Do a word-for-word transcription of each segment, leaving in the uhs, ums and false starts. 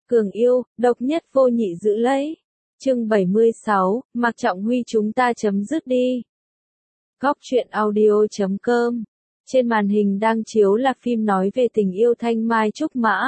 Cường yêu, độc nhất vô nhị giữ lấy. Chương bảy mươi sáu, Mạc Trọng Huy chúng ta chấm dứt đi. Góc truyện audio chấm com. Trên màn hình đang chiếu là phim nói về tình yêu thanh mai trúc mã.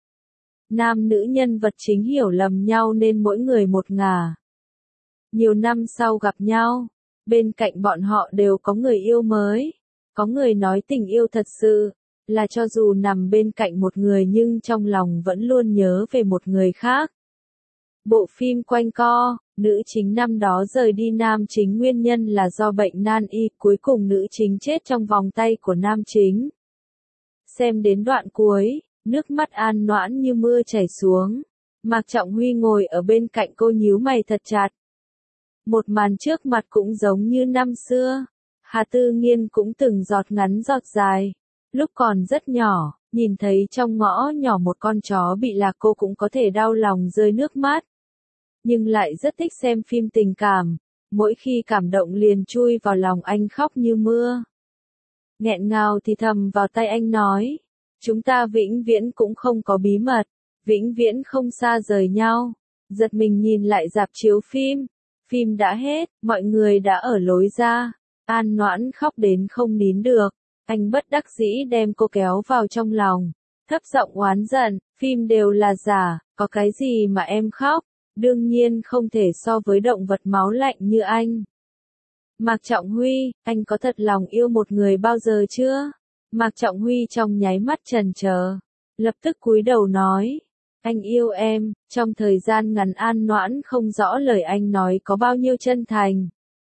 Nam nữ nhân vật chính hiểu lầm nhau nên mỗi người một ngả. Nhiều năm sau gặp nhau, bên cạnh bọn họ đều có người yêu mới. Có người nói tình yêu thật sự là cho dù nằm bên cạnh một người nhưng trong lòng vẫn luôn nhớ về một người khác. Bộ phim quanh co, nữ chính năm đó rời đi nam chính nguyên nhân là do bệnh nan y, cuối cùng nữ chính chết trong vòng tay của nam chính. Xem đến đoạn cuối, nước mắt An Noãn như mưa chảy xuống. Mạc Trọng Huy ngồi ở bên cạnh cô nhíu mày thật chặt. Một màn trước mặt cũng giống như năm xưa. Hà Tư Nghiên cũng từng giọt ngắn giọt dài. Lúc còn rất nhỏ, nhìn thấy trong ngõ nhỏ một con chó bị lạc cô cũng có thể đau lòng rơi nước mắt. Nhưng lại rất thích xem phim tình cảm. Mỗi khi cảm động liền chui vào lòng anh khóc như mưa. Nghẹn ngào thì thầm vào tay anh nói. Chúng ta vĩnh viễn cũng không có bí mật. Vĩnh viễn không xa rời nhau. Giật mình nhìn lại rạp chiếu phim. Phim đã hết, mọi người đã ở lối ra. An Noãn khóc đến không nín được. Anh bất đắc dĩ đem cô kéo vào trong lòng. Thấp giọng oán giận, phim đều là giả, có cái gì mà em khóc. Đương nhiên không thể so với động vật máu lạnh như anh. Mạc Trọng Huy, anh có thật lòng yêu một người bao giờ chưa? Mạc Trọng Huy trong nháy mắt chần chờ, lập tức cúi đầu nói. Anh yêu em, trong thời gian ngắn An Noãn không rõ lời anh nói có bao nhiêu chân thành.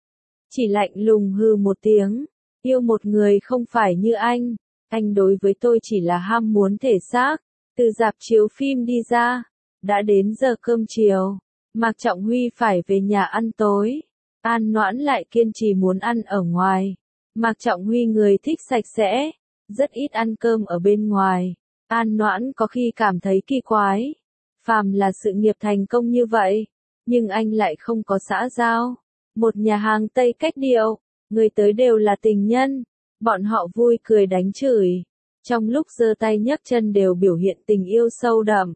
Chỉ lạnh lùng hừ một tiếng, yêu một người không phải như anh, anh đối với tôi chỉ là ham muốn thể xác. Từ rạp chiếu phim đi ra, đã đến giờ cơm chiều, Mạc Trọng Huy phải về nhà ăn tối. An Noãn lại kiên trì muốn ăn ở ngoài. Mạc Trọng Huy người thích sạch sẽ, rất ít ăn cơm ở bên ngoài. An Noãn có khi cảm thấy kỳ quái. Phàm là sự nghiệp thành công như vậy, nhưng anh lại không có xã giao. Một nhà hàng Tây cách điệu, người tới đều là tình nhân. Bọn họ vui cười đánh chửi. Trong lúc giơ tay nhấc chân đều biểu hiện tình yêu sâu đậm.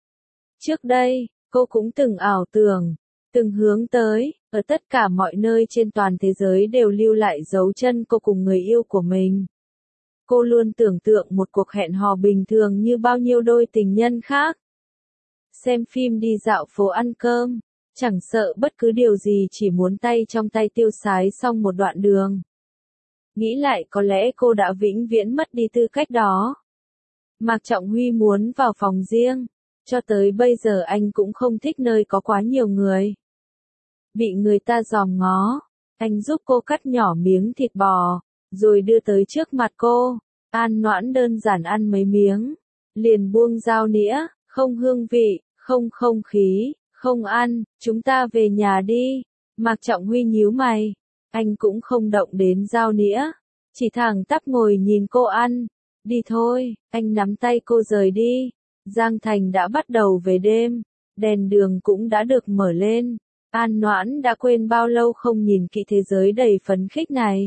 Trước đây, cô cũng từng ảo tưởng, từng hướng tới, ở tất cả mọi nơi trên toàn thế giới đều lưu lại dấu chân cô cùng người yêu của mình. Cô luôn tưởng tượng một cuộc hẹn hò bình thường như bao nhiêu đôi tình nhân khác. Xem phim đi dạo phố ăn cơm, chẳng sợ bất cứ điều gì chỉ muốn tay trong tay tiêu sái xong một đoạn đường. Nghĩ lại có lẽ cô đã vĩnh viễn mất đi tư cách đó. Mạc Trọng Huy muốn vào phòng riêng. Cho tới bây giờ anh cũng không thích nơi có quá nhiều người. Bị người ta dòm ngó, anh giúp cô cắt nhỏ miếng thịt bò, rồi đưa tới trước mặt cô. An Noãn đơn giản ăn mấy miếng, liền buông dao nĩa, không hương vị, không không khí, không ăn, chúng ta về nhà đi. Mạc Trọng Huy nhíu mày, anh cũng không động đến dao nĩa, chỉ thẳng tắp ngồi nhìn cô ăn. Đi thôi, anh nắm tay cô rời đi. Giang Thành đã bắt đầu về đêm, đèn đường cũng đã được mở lên. An Noãn đã quên bao lâu không nhìn kỹ thế giới đầy phấn khích này.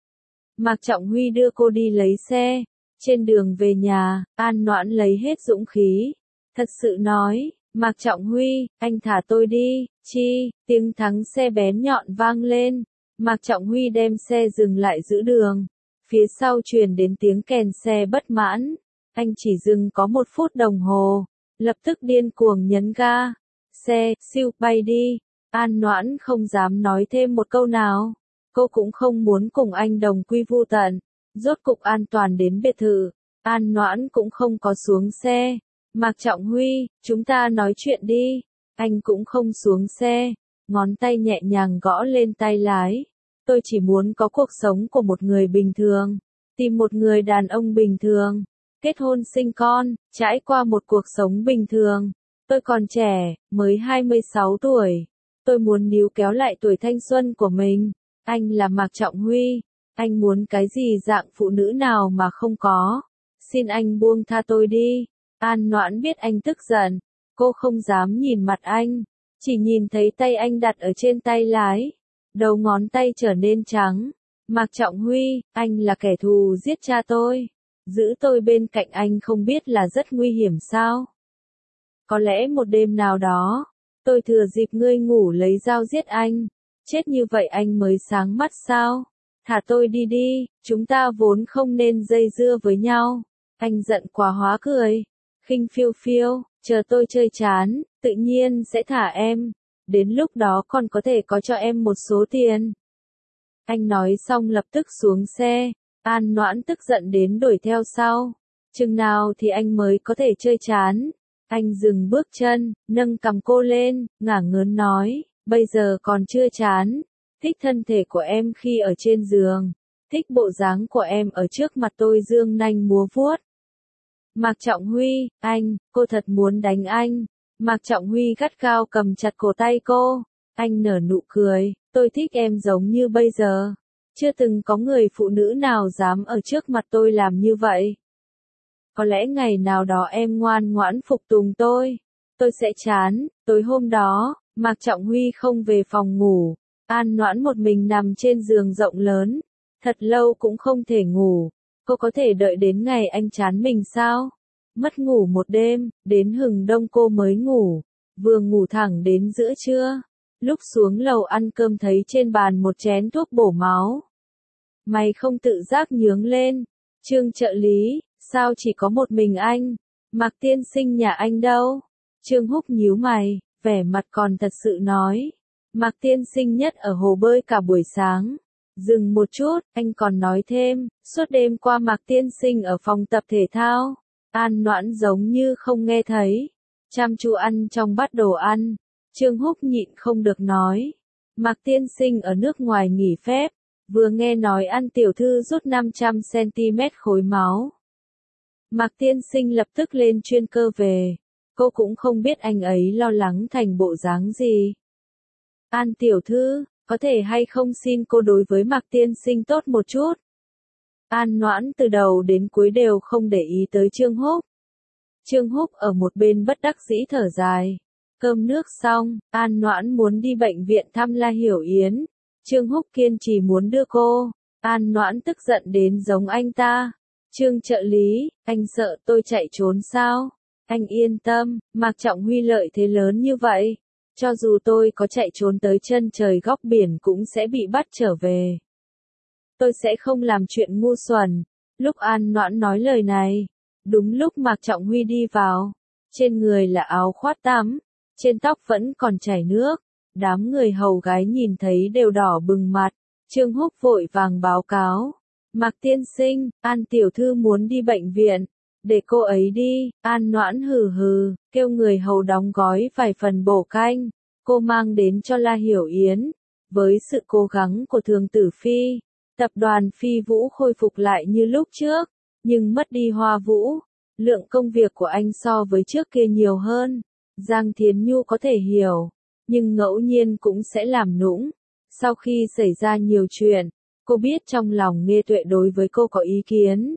Mạc Trọng Huy đưa cô đi lấy xe. Trên đường về nhà, An Noãn lấy hết dũng khí. Thật sự nói, Mạc Trọng Huy, anh thả tôi đi, chi, tiếng thắng xe bén nhọn vang lên. Mạc Trọng Huy đem xe dừng lại giữa đường. Phía sau truyền đến tiếng kèn xe bất mãn. Anh chỉ dừng có một phút đồng hồ, lập tức điên cuồng nhấn ga. Xe, siêu, bay đi. An Noãn không dám nói thêm một câu nào. Cô cũng không muốn cùng anh đồng quy vu tận. Rốt cục an toàn đến biệt thự. An Noãn cũng không có xuống xe. Mạc Trọng Huy, chúng ta nói chuyện đi. Anh cũng không xuống xe. Ngón tay nhẹ nhàng gõ lên tay lái. Tôi chỉ muốn có cuộc sống của một người bình thường. Tìm một người đàn ông bình thường. Kết hôn sinh con, trải qua một cuộc sống bình thường. Tôi còn trẻ, mới hai mươi sáu tuổi. Tôi muốn níu kéo lại tuổi thanh xuân của mình. Anh là Mạc Trọng Huy. Anh muốn cái gì dạng phụ nữ nào mà không có. Xin anh buông tha tôi đi. An Noãn biết anh tức giận. Cô không dám nhìn mặt anh. Chỉ nhìn thấy tay anh đặt ở trên tay lái. Đầu ngón tay trở nên trắng. Mạc Trọng Huy, anh là kẻ thù giết cha tôi. Giữ tôi bên cạnh anh không biết là rất nguy hiểm sao? Có lẽ một đêm nào đó, tôi thừa dịp ngươi ngủ lấy dao giết anh. Chết như vậy anh mới sáng mắt sao? Thả tôi đi đi, chúng ta vốn không nên dây dưa với nhau. Anh giận quá hóa cười. Khinh phiêu phiêu, chờ tôi chơi chán, tự nhiên sẽ thả em. Đến lúc đó còn có thể có cho em một số tiền. Anh nói xong lập tức xuống xe. An Noãn tức giận đến đuổi theo sau. Chừng nào thì anh mới có thể chơi chán? Anh dừng bước chân, nâng cằm cô lên, ngả ngớn nói, bây giờ còn chưa chán. Thích thân thể của em khi ở trên giường. Thích bộ dáng của em ở trước mặt tôi dương nanh múa vuốt. Mạc Trọng Huy, anh, cô thật muốn đánh anh. Mạc Trọng Huy gắt gao cầm chặt cổ tay cô. Anh nở nụ cười, tôi thích em giống như bây giờ. Chưa từng có người phụ nữ nào dám ở trước mặt tôi làm như vậy. Có lẽ ngày nào đó em ngoan ngoãn phục tùng tôi. Tôi sẽ chán. Tối hôm đó, Mạc Trọng Huy không về phòng ngủ. An Noãn một mình nằm trên giường rộng lớn. Thật lâu cũng không thể ngủ. Cô có thể đợi đến ngày anh chán mình sao? Mất ngủ một đêm, đến hừng đông cô mới ngủ. Vừa ngủ thẳng đến giữa trưa. Lúc xuống lầu ăn cơm thấy trên bàn một chén thuốc bổ máu. Mày không tự giác nhướng lên. Trương trợ lý, sao chỉ có một mình anh? Mạc tiên sinh nhà anh đâu? Trương Húc nhíu mày, vẻ mặt còn thật sự nói. Mạc tiên sinh nhất ở hồ bơi cả buổi sáng. Dừng một chút, anh còn nói thêm, suốt đêm qua Mạc tiên sinh ở phòng tập thể thao. An Noãn giống như không nghe thấy. Chăm chú ăn trong bát đồ ăn. Trương Húc nhịn không được nói. Mạc tiên sinh ở nước ngoài nghỉ phép. Vừa nghe nói An tiểu thư rút năm trăm xăng-ti-mét khối máu. Mạc tiên sinh lập tức lên chuyên cơ về. Cô cũng không biết anh ấy lo lắng thành bộ dáng gì. An tiểu thư, có thể hay không xin cô đối với Mạc tiên sinh tốt một chút. An Noãn từ đầu đến cuối đều không để ý tới Trương Húc. Trương Húc ở một bên bất đắc dĩ thở dài. Cơm nước xong, An Noãn muốn đi bệnh viện thăm La Hiểu Yến. Trương Húc kiên trì muốn đưa cô. An Noãn tức giận đến giống anh ta. Trương trợ lý, anh sợ tôi chạy trốn sao? Anh yên tâm, Mạc Trọng Huy lợi thế lớn như vậy. Cho dù tôi có chạy trốn tới chân trời góc biển cũng sẽ bị bắt trở về. Tôi sẽ không làm chuyện ngu xuẩn. Lúc An Noãn nói lời này, đúng lúc Mạc Trọng Huy đi vào. Trên người là áo khoác tắm, trên tóc vẫn còn chảy nước. Đám người hầu gái nhìn thấy đều đỏ bừng mặt. Trương Húc vội vàng báo cáo. Mạc tiên sinh, An tiểu thư muốn đi bệnh viện. Để cô ấy đi. An Noãn hừ hừ, kêu người hầu đóng gói vài phần bổ canh. Cô mang đến cho La Hiểu Yến. Với sự cố gắng của Thường Tử Phi, tập đoàn Phi Vũ khôi phục lại như lúc trước. Nhưng mất đi Hoa Vũ. Lượng công việc của anh so với trước kia nhiều hơn. Giang Thiến Nhu có thể hiểu. Nhưng ngẫu nhiên cũng sẽ làm nũng. Sau khi xảy ra nhiều chuyện, cô biết trong lòng Nghê Tuệ đối với cô có ý kiến.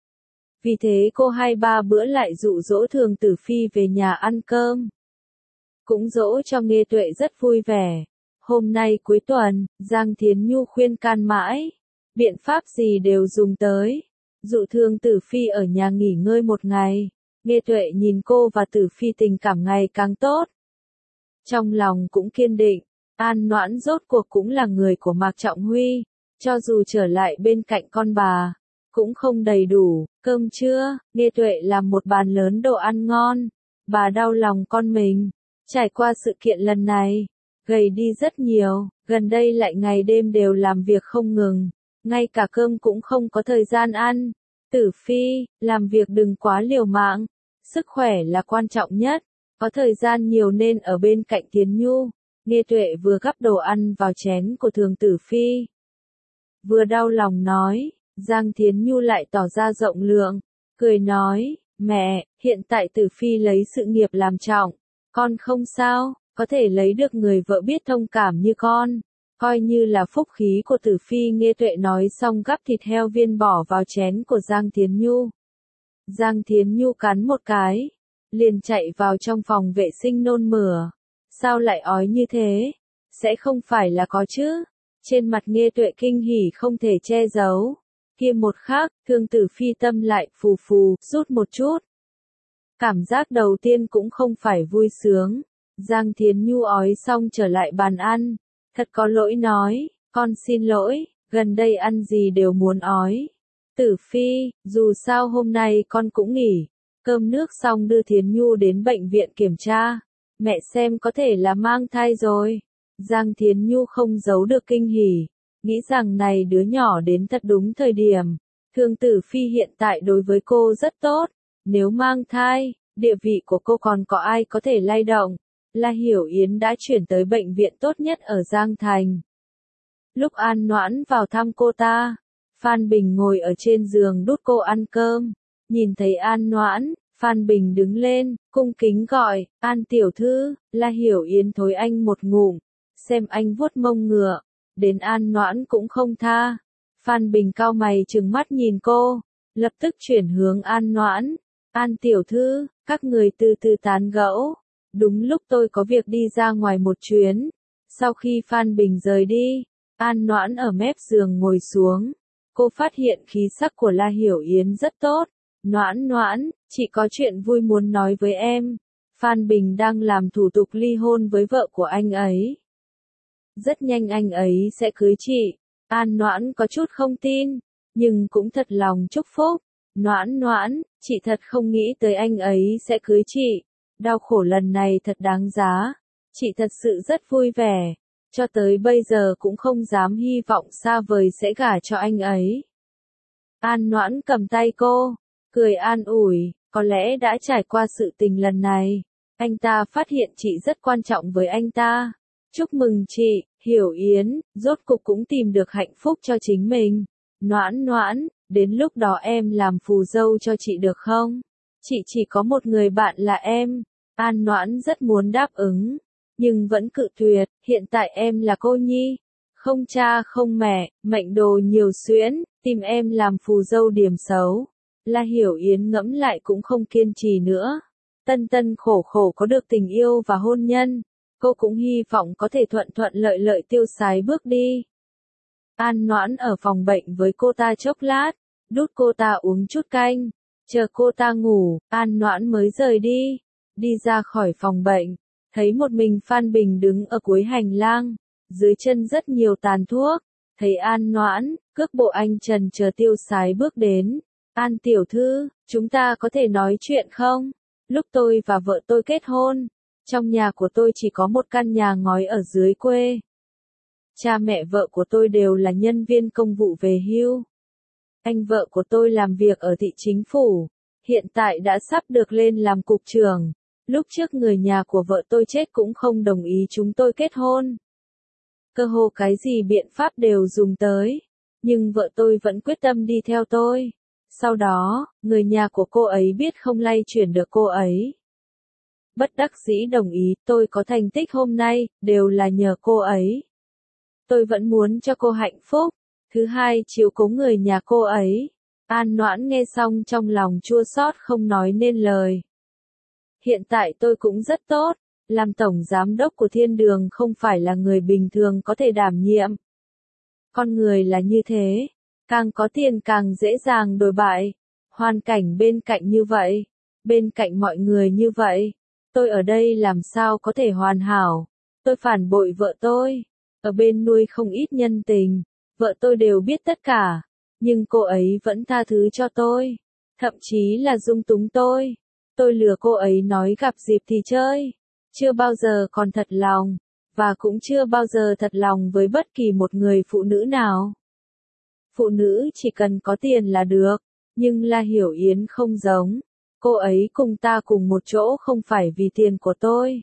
Vì thế cô hai ba bữa lại dụ dỗ Thường Tử Phi về nhà ăn cơm. Cũng dỗ cho Nghê Tuệ rất vui vẻ. Hôm nay cuối tuần, Giang Thiến Nhu khuyên can mãi. Biện pháp gì đều dùng tới. Dụ Thường Tử Phi ở nhà nghỉ ngơi một ngày. Nghê Tuệ nhìn cô và Tử Phi tình cảm ngày càng tốt. Trong lòng cũng kiên định. An Noãn rốt cuộc cũng là người của Mạc Trọng Huy. Cho dù trở lại bên cạnh con bà, cũng không đầy đủ. Cơm trưa, Nghê Tuệ làm một bàn lớn đồ ăn ngon. Bà đau lòng con mình. Trải qua sự kiện lần này, gầy đi rất nhiều. Gần đây lại ngày đêm đều làm việc không ngừng. Ngay cả cơm cũng không có thời gian ăn. Tử Phi, làm việc đừng quá liều mạng. Sức khỏe là quan trọng nhất. Có thời gian nhiều nên ở bên cạnh Thiến Nhu. Nghê Tuệ vừa gắp đồ ăn vào chén của Thường Tử Phi. Vừa đau lòng nói, Giang Thiến Nhu lại tỏ ra rộng lượng. Cười nói, mẹ, hiện tại Tử Phi lấy sự nghiệp làm trọng. Con không sao, có thể lấy được người vợ biết thông cảm như con. Coi như là phúc khí của Tử Phi. Nghê Tuệ nói xong gắp thịt heo viên bỏ vào chén của Giang Thiến Nhu. Giang Thiến Nhu cắn một cái. Liền chạy vào trong phòng vệ sinh nôn mửa. Sao lại ói như thế? Sẽ không phải là có chứ? Trên mặt Nghê Tuệ kinh hỉ không thể che giấu. Kia một khắc, Thường Tử Phi tâm lại phù phù, rút một chút. Cảm giác đầu tiên cũng không phải vui sướng. Giang Thiến Nhu ói xong trở lại bàn ăn. Thật có lỗi nói, con xin lỗi, gần đây ăn gì đều muốn ói. Tử Phi, dù sao hôm nay con cũng nghỉ. Cơm nước xong đưa Thiến Nhu đến bệnh viện kiểm tra. Mẹ xem có thể là mang thai rồi. Giang Thiến Nhu không giấu được kinh hỉ. Nghĩ rằng này đứa nhỏ đến thật đúng thời điểm. Thường Tử Phi hiện tại đối với cô rất tốt. Nếu mang thai, địa vị của cô còn có ai có thể lay động. La Hiểu Yến đã chuyển tới bệnh viện tốt nhất ở Giang Thành. Lúc An Noãn vào thăm cô ta, Phan Bình ngồi ở trên giường đút cô ăn cơm. Nhìn thấy An Noãn, Phan Bình đứng lên, cung kính gọi, An tiểu thư. La Hiểu Yến thối anh một ngụm, xem anh vuốt mông ngựa, đến An Noãn cũng không tha. Phan Bình cau mày trừng mắt nhìn cô, lập tức chuyển hướng An Noãn, An tiểu thư, các người từ từ tán gẫu. Đúng lúc tôi có việc đi ra ngoài một chuyến. Sau khi Phan Bình rời đi, An Noãn ở mép giường ngồi xuống. Cô phát hiện khí sắc của La Hiểu Yến rất tốt. Noãn Noãn, chị có chuyện vui muốn nói với em. Phan Bình đang làm thủ tục ly hôn với vợ của anh ấy. Rất nhanh anh ấy sẽ cưới chị. An Noãn có chút không tin, nhưng cũng thật lòng chúc phúc. Noãn Noãn, chị thật không nghĩ tới anh ấy sẽ cưới chị. Đau khổ lần này thật đáng giá. Chị thật sự rất vui vẻ. Cho tới bây giờ cũng không dám hy vọng xa vời sẽ gả cho anh ấy. An Noãn cầm tay cô, cười an ủi, có lẽ đã trải qua sự tình lần này. Anh ta phát hiện chị rất quan trọng với anh ta. Chúc mừng chị, Hiểu Yến, rốt cục cũng tìm được hạnh phúc cho chính mình. Noãn Noãn, đến lúc đó em làm phù dâu cho chị được không? Chị chỉ có một người bạn là em. An Noãn rất muốn đáp ứng, nhưng vẫn cự tuyệt, hiện tại em là cô nhi. Không cha không mẹ, mệnh đồ nhiều xuyễn, tìm em làm phù dâu điểm xấu. La Hiểu Yến ngẫm lại cũng không kiên trì nữa. Tân tân khổ khổ có được tình yêu và hôn nhân. Cô cũng hy vọng có thể thuận thuận lợi lợi tiêu sái bước đi. An Noãn ở phòng bệnh với cô ta chốc lát, đút cô ta uống chút canh, chờ cô ta ngủ, An Noãn mới rời đi. Đi ra khỏi phòng bệnh, thấy một mình Phan Bình đứng ở cuối hành lang, dưới chân rất nhiều tàn thuốc. Thấy An Noãn, cước bộ anh trần chờ tiêu sái bước đến. An tiểu thư, chúng ta có thể nói chuyện không? Lúc tôi và vợ tôi kết hôn, trong nhà của tôi chỉ có một căn nhà ngói ở dưới quê. Cha mẹ vợ của tôi đều là nhân viên công vụ về hưu. Anh vợ của tôi làm việc ở thị chính phủ, hiện tại đã sắp được lên làm cục trưởng. Lúc trước người nhà của vợ tôi chết cũng không đồng ý chúng tôi kết hôn. Cơ hồ cái gì biện pháp đều dùng tới, nhưng vợ tôi vẫn quyết tâm đi theo tôi. Sau đó, người nhà của cô ấy biết không lay chuyển được cô ấy. Bất đắc dĩ đồng ý, tôi có thành tích hôm nay, đều là nhờ cô ấy. Tôi vẫn muốn cho cô hạnh phúc. Thứ hai, chiếu cố người nhà cô ấy. An Noãn nghe xong trong lòng chua xót không nói nên lời. Hiện tại tôi cũng rất tốt, làm tổng giám đốc của thiên đường không phải là người bình thường có thể đảm nhiệm. Con người là như thế, càng có tiền càng dễ dàng đồi bại. Hoàn cảnh bên cạnh như vậy, bên cạnh mọi người như vậy, tôi ở đây làm sao có thể hoàn hảo. Tôi phản bội vợ tôi, ở bên nuôi không ít nhân tình, vợ tôi đều biết tất cả, nhưng cô ấy vẫn tha thứ cho tôi, thậm chí là dung túng tôi. Tôi lừa cô ấy nói gặp dịp thì chơi, chưa bao giờ còn thật lòng, và cũng chưa bao giờ thật lòng với bất kỳ một người phụ nữ nào. Phụ nữ chỉ cần có tiền là được, nhưng La Hiểu Yến không giống. Cô ấy cùng ta cùng một chỗ không phải vì tiền của tôi,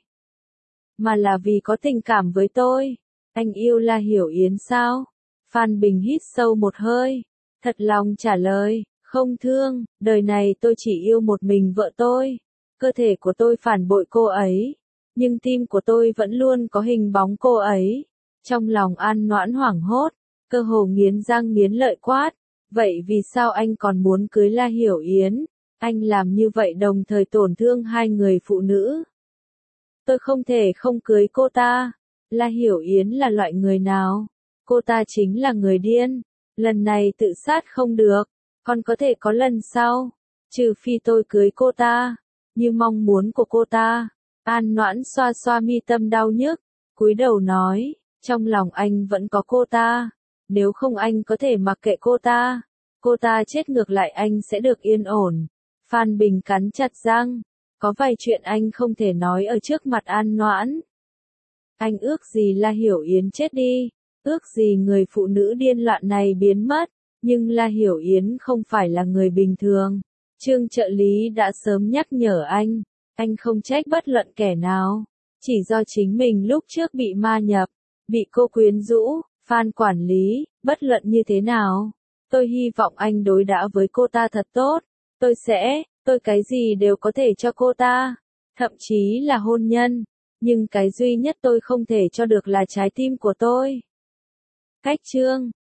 mà là vì có tình cảm với tôi. Anh yêu La Hiểu Yến sao? Phan Bình hít sâu một hơi, thật lòng trả lời, không thương, đời này tôi chỉ yêu một mình vợ tôi. Cơ thể của tôi phản bội cô ấy, nhưng tim của tôi vẫn luôn có hình bóng cô ấy. Trong lòng An Noãn hoảng hốt, cơ hồ nghiến răng nghiến lợi quát, vậy vì sao anh còn muốn cưới La Hiểu Yến? Anh làm như vậy đồng thời tổn thương hai người phụ nữ. Tôi không thể không cưới cô ta. La Hiểu Yến là loại người nào? Cô ta chính là người điên. Lần này tự sát không được, còn có thể có lần sau. Trừ phi tôi cưới cô ta. như mong muốn của cô ta. An Noãn xoa xoa mi tâm đau nhức, cúi đầu nói, trong lòng anh vẫn có cô ta. Nếu không anh có thể mặc kệ cô ta. Cô ta chết ngược lại anh sẽ được yên ổn. Phan Bình cắn chặt răng. Có vài chuyện anh không thể nói ở trước mặt An Noãn. Anh ước gì La Hiểu Yến chết đi. Ước gì người phụ nữ điên loạn này biến mất. Nhưng La Hiểu Yến không phải là người bình thường. Trương trợ lý đã sớm nhắc nhở anh. Anh không trách bất luận kẻ nào. Chỉ do chính mình lúc trước bị ma nhập. Bị cô quyến rũ. Phan quản lý, bất luận như thế nào. Tôi hy vọng anh đối đãi với cô ta thật tốt. Tôi sẽ, tôi cái gì đều có thể cho cô ta. Thậm chí là hôn nhân. Nhưng cái duy nhất tôi không thể cho được là trái tim của tôi. Cách chương